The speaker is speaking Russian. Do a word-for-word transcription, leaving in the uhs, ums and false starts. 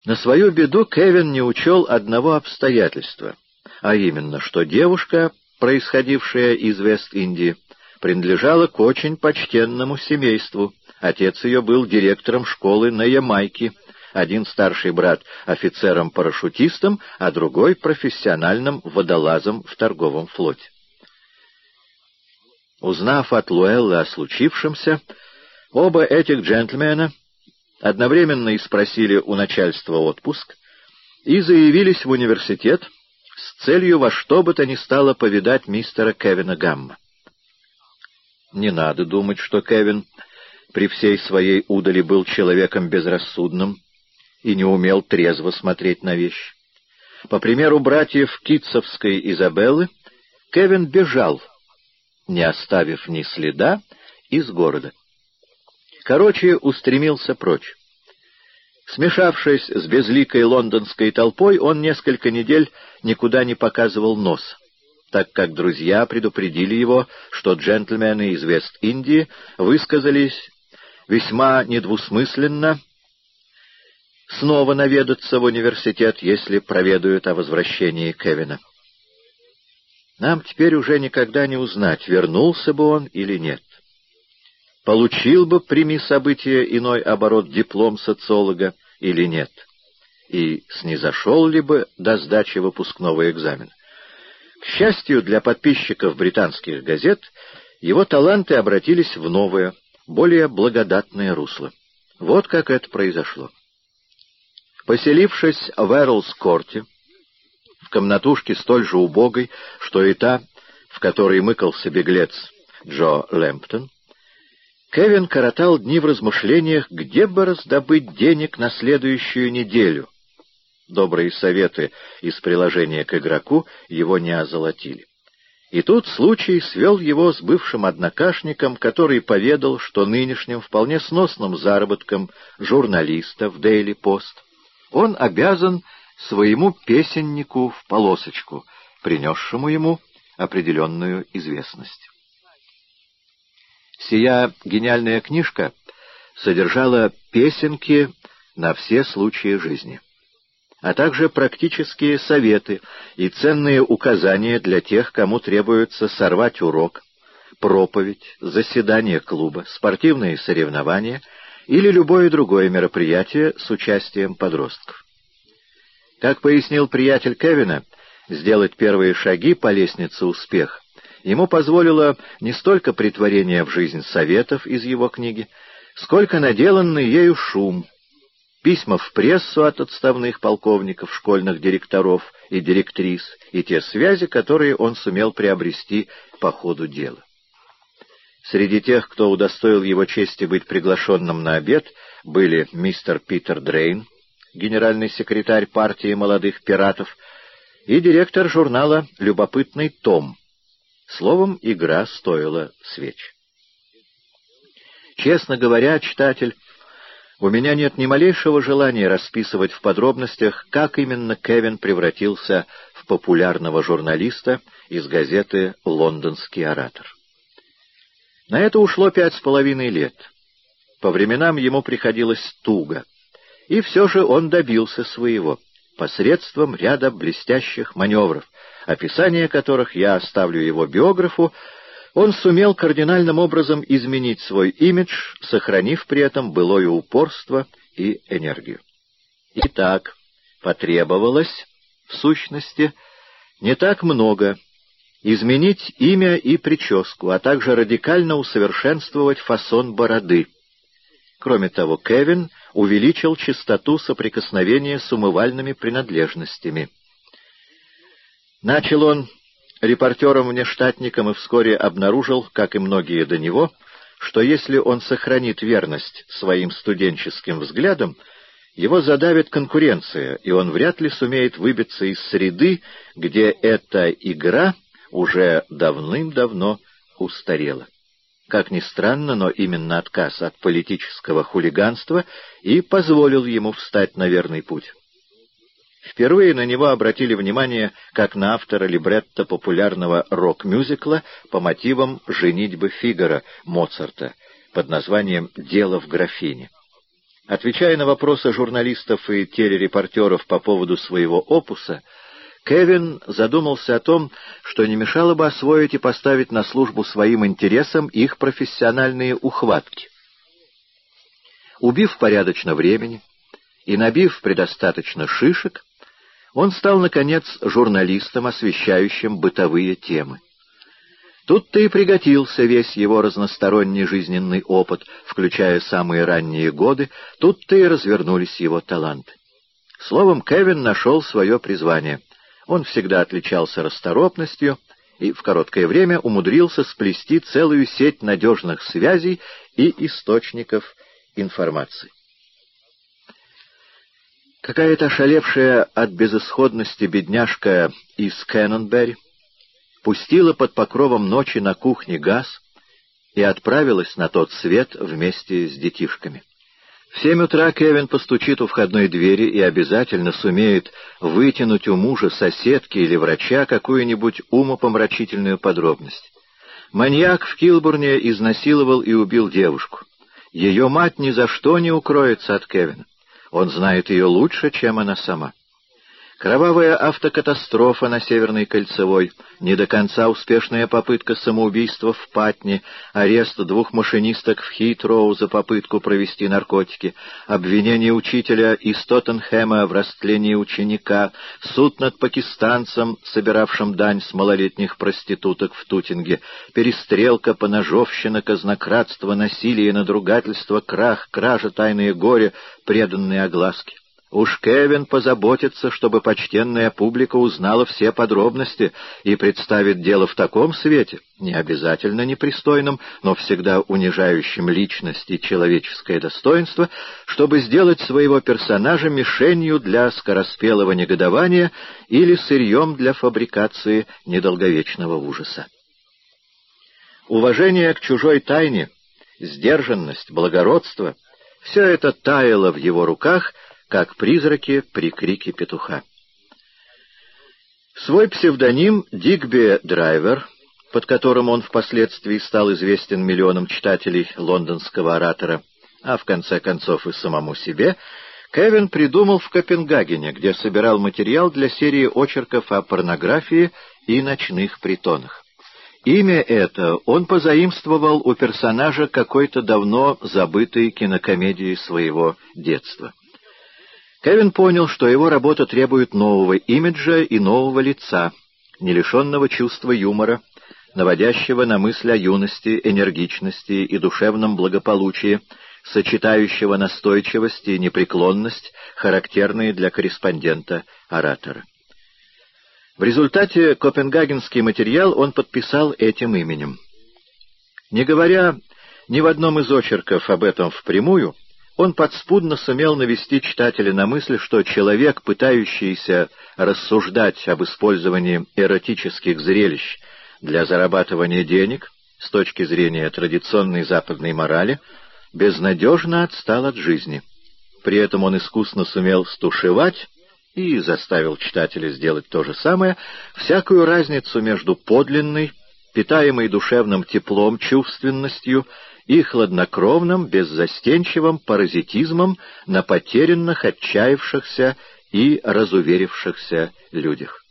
На свою беду Кевин не учел одного обстоятельства, а именно, что девушка, происходившая из Вест-Индии, принадлежала к очень почтенному семейству. Отец ее был директором школы на Ямайке, один старший брат офицером-парашютистом, а другой профессиональным водолазом в торговом флоте. Узнав от Луэллы о случившемся, оба этих джентльмена одновременно и спросили у начальства отпуск и заявились в университет с целью во что бы то ни стало повидать мистера Кевина Гамма. Не надо думать, что Кевин при всей своей удали был человеком безрассудным и не умел трезво смотреть на вещи. По примеру братьев Китсовской Изабеллы, Кевин бежал, не оставив ни следа, из города. Короче, устремился прочь. Смешавшись с безликой лондонской толпой, он несколько недель никуда не показывал нос, так как друзья предупредили его, что джентльмены из Вест-Индии высказались весьма недвусмысленно снова наведаться в университет, если проведают о возвращении Кевина. Нам теперь уже никогда не узнать, вернулся бы он или нет. Получил бы, прими события, иной оборот диплом социолога или нет. И снизошел ли бы до сдачи выпускного экзамена. К счастью для подписчиков британских газет, его таланты обратились в новое, более благодатное русло. Вот как это произошло. Поселившись в Эрлс-Корте, в комнатушке столь же убогой, что и та, в которой мыкался беглец Джо Лэмптон, Кевин коротал дни в размышлениях, где бы раздобыть денег на следующую неделю. Добрые советы из приложения к игроку его не озолотили. И тут случай свел его с бывшим однокашником, который поведал, что нынешним вполне сносным заработком журналиста в Daily Post он обязан своему песеннику в полосочку, принесшему ему определенную известность. Сия гениальная книжка содержала песенки на все случаи жизни, а также практические советы и ценные указания для тех, кому требуется сорвать урок, проповедь, заседание клуба, спортивные соревнования или любое другое мероприятие с участием подростков. Как пояснил приятель Кевина, сделать первые шаги по лестнице успеха ему позволило не столько претворение в жизнь советов из его книги, сколько наделанный ею шум, письма в прессу от отставных полковников, школьных директоров и директрис, и те связи, которые он сумел приобрести по ходу дела. Среди тех, кто удостоил его чести быть приглашенным на обед, были мистер Питер Дрейн, генеральный секретарь партии молодых пиратов, и директор журнала «Любопытный Том». Словом, игра стоила свеч. Честно говоря, читатель, у меня нет ни малейшего желания расписывать в подробностях, как именно Кевин превратился в популярного журналиста из газеты «Лондонский оратор». На это ушло пять с половиной лет. По временам ему приходилось туго, и все же он добился своего посредством ряда блестящих маневров, описание которых я оставлю его биографу. Он сумел кардинальным образом изменить свой имидж, сохранив при этом былое упорство и энергию. Итак, потребовалось, в сущности, не так много: изменить имя и прическу, а также радикально усовершенствовать фасон бороды. Кроме того, Кевин увеличил частоту соприкосновения с умывальными принадлежностями. Начал он репортером-внештатником и вскоре обнаружил, как и многие до него, что если он сохранит верность своим студенческим взглядам, его задавит конкуренция, и он вряд ли сумеет выбиться из среды, где эта игра уже давным-давно устарела. Как ни странно, но именно отказ от политического хулиганства и позволил ему встать на верный путь. Впервые на него обратили внимание как на автора либретто популярного рок-мюзикла по мотивам «Женитьбы Фигаро» Моцарта под названием «Дело в графине». Отвечая на вопросы журналистов и телерепортеров по поводу своего опуса, Кевин задумался о том, что не мешало бы освоить и поставить на службу своим интересам их профессиональные ухватки. Убив порядочно времени и набив предостаточно шишек, он стал, наконец, журналистом, освещающим бытовые темы. Тут-то и пригодился весь его разносторонний жизненный опыт, включая самые ранние годы, тут-то и развернулись его таланты. Словом, Кевин нашел свое призвание. Он всегда отличался расторопностью и в короткое время умудрился сплести целую сеть надежных связей и источников информации. Какая-то ошалевшая от безысходности бедняжка из Кэнонберри пустила под покровом ночи на кухне газ и отправилась на тот свет вместе с детишками. В семь утра Кевин постучит у входной двери и обязательно сумеет вытянуть у мужа, соседки или врача какую-нибудь умопомрачительную подробность. Маньяк в Килбурне изнасиловал и убил девушку. Ее мать ни за что не укроется от Кевина. Он знает ее лучше, чем она сама. Кровавая автокатастрофа на Северной Кольцевой, не до конца успешная попытка самоубийства в Патне, арест двух машинисток в Хитроу за попытку провести наркотики, обвинение учителя из Тоттенхэма в растлении ученика, суд над пакистанцем, собиравшим дань с малолетних проституток в Тутинге, перестрелка, поножовщина, казнократство, насилие, надругательство, крах, кража, тайное горе, преданные огласки. Уж Кевин позаботится, чтобы почтенная публика узнала все подробности и представит дело в таком свете, не обязательно непристойном, но всегда унижающем личность и человеческое достоинство, чтобы сделать своего персонажа мишенью для скороспелого негодования или сырьем для фабрикации недолговечного ужаса. Уважение к чужой тайне, сдержанность, благородство — все это таяло в его руках, как призраки при крике петуха. Свой псевдоним Дигби Драйвер, под которым он впоследствии стал известен миллионам читателей лондонского оратора, а в конце концов и самому себе, Кевин придумал в Копенгагене, где собирал материал для серии очерков о порнографии и ночных притонах. Имя это он позаимствовал у персонажа какой-то давно забытой кинокомедии своего детства. Кевин понял, что его работа требует нового имиджа и нового лица, не лишенного чувства юмора, наводящего на мысль о юности, энергичности и душевном благополучии, сочетающего настойчивость и непреклонность, характерные для корреспондента-оратора. В результате копенгагенский материал он подписал этим именем. Не говоря ни в одном из очерков об этом впрямую, он подспудно сумел навести читателя на мысль, что человек, пытающийся рассуждать об использовании эротических зрелищ для зарабатывания денег с точки зрения традиционной западной морали, безнадежно отстал от жизни. При этом он искусно сумел стушевать и заставил читателя сделать то же самое, всякую разницу между подлинной, питаемой душевным теплом, чувственностью и хладнокровным, беззастенчивым паразитизмом на потерянных, отчаявшихся и разуверившихся людях.